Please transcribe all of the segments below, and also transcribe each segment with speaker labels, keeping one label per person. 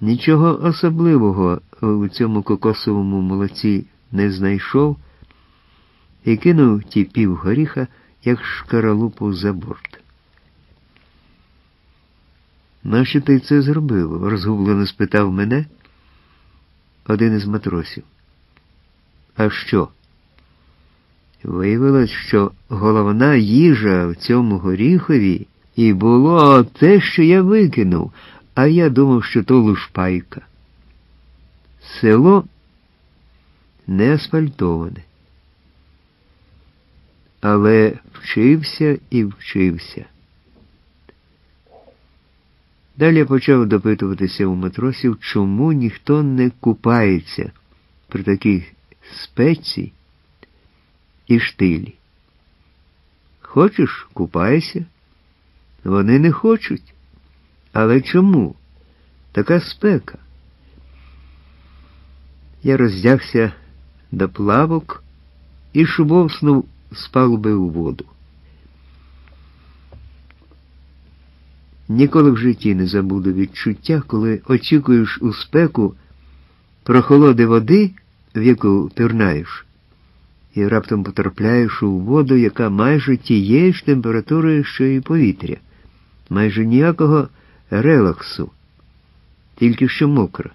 Speaker 1: Нічого особливого у цьому кокосовому молоці не знайшов і кинув ті пів горіха, як шкаралупу за борт. «Нащо ти це зробив?» – розгублено спитав мене один із матросів. «А що?» Виявилось, що головна їжа в цьому горіхові і було те, що я викинув, а я думав, що то лушпайка. Село не асфальтоване. Але вчився і вчився. Далі я почав допитуватися у матросів, чому ніхто не купається при такій спеці і штилі. Хочеш – купайся. Вони не хочуть. Але чому? Така спека. Я роздягся до плавок і шубовснув з палуби у воду. Ніколи в житті не забуду відчуття, коли очікуєш у спеку прохолоди води, в яку пірнаєш, і раптом потрапляєш у воду, яка майже тієї ж температури, що і повітря. Майже ніякого релаксу, тільки що мокра.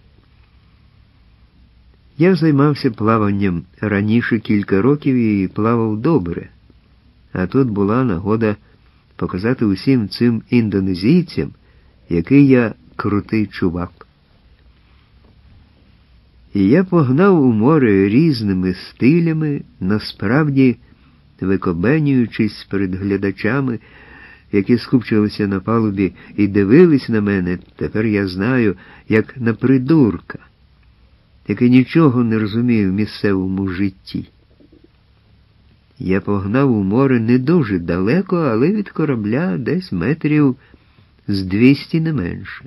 Speaker 1: Я займався плаванням раніше кілька років і плавав добре, а тут була нагода показати усім цим індонезійцям, який я крутий чувак. І я погнав у море різними стилями, насправді викобенюючись перед глядачами, які скупчилися на палубі і дивились на мене, тепер я знаю, як на придурка, який нічого не розуміє в місцевому житті. Я погнав у море не дуже далеко, але від корабля десь метрів з 200 не менше.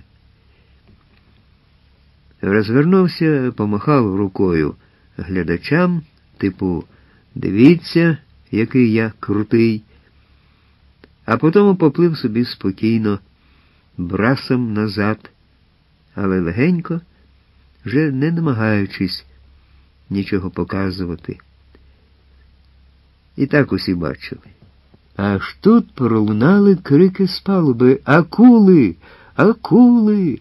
Speaker 1: Розвернувся, помахав рукою глядачам, типу «Дивіться, який я крутий», а потім поплив собі спокійно, брасом назад, але легенько, вже не намагаючись нічого показувати. І так усі бачили. Аж тут пролунали крики з палуби «Акули! Акули!».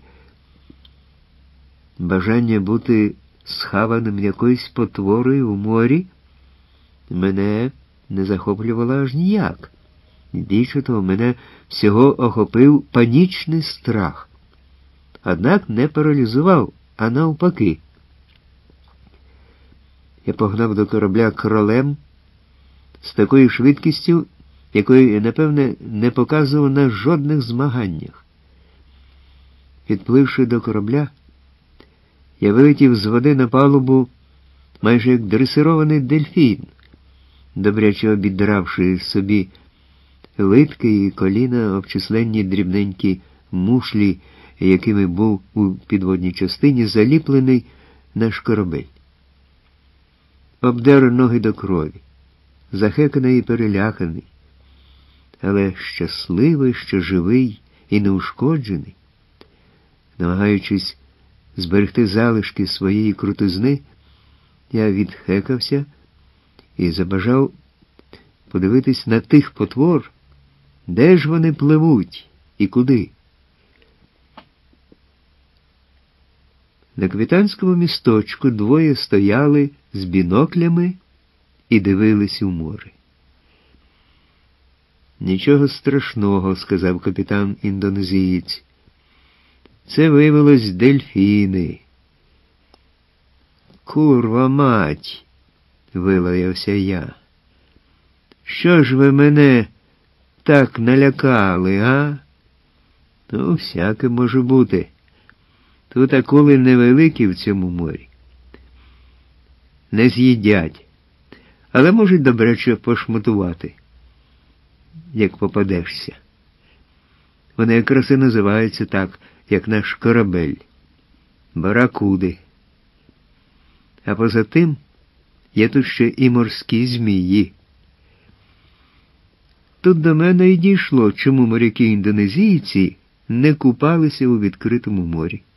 Speaker 1: Бажання бути схаваним якоюсь потворою в морі мене не захоплювало аж ніяк. Більше того, мене всього охопив панічний страх. Однак не паралізував, а навпаки. Я погнав до корабля кролем з такою швидкістю, якої, напевне, не показував на жодних змаганнях. Підпливши до корабля, я вилетів з води на палубу майже як дресирований дельфін, добряче обідравши собі литки і коліна об численні дрібненькі мушлі, якими був у підводній частині заліплений наш корабель. Обдер ноги до крові, захеканий і переляканий, але щасливий, що живий і неушкоджений. Намагаючись зберегти залишки своєї крутизни, я відхекався і забажав подивитись на тих потвор, де ж вони пливуть і куди. На капітанському місточку двоє стояли з біноклями і дивились у море. «Нічого страшного», – сказав капітан-індонезієць. «Це виявилось дельфіни». «Курва мать!» – вилаявся я. «Що ж ви мене так налякали, а?» «Ну, всяке може бути. Тут акули невеликі в цьому морі. Не з'їдять, але можуть добряче пошматувати, як попадешся. Вони якраз і називаються так, як наш корабель – баракуди. А поза тим є тут ще і морські змії». Тут до мене й дійшло, чому моряки-індонезійці не купалися у відкритому морі.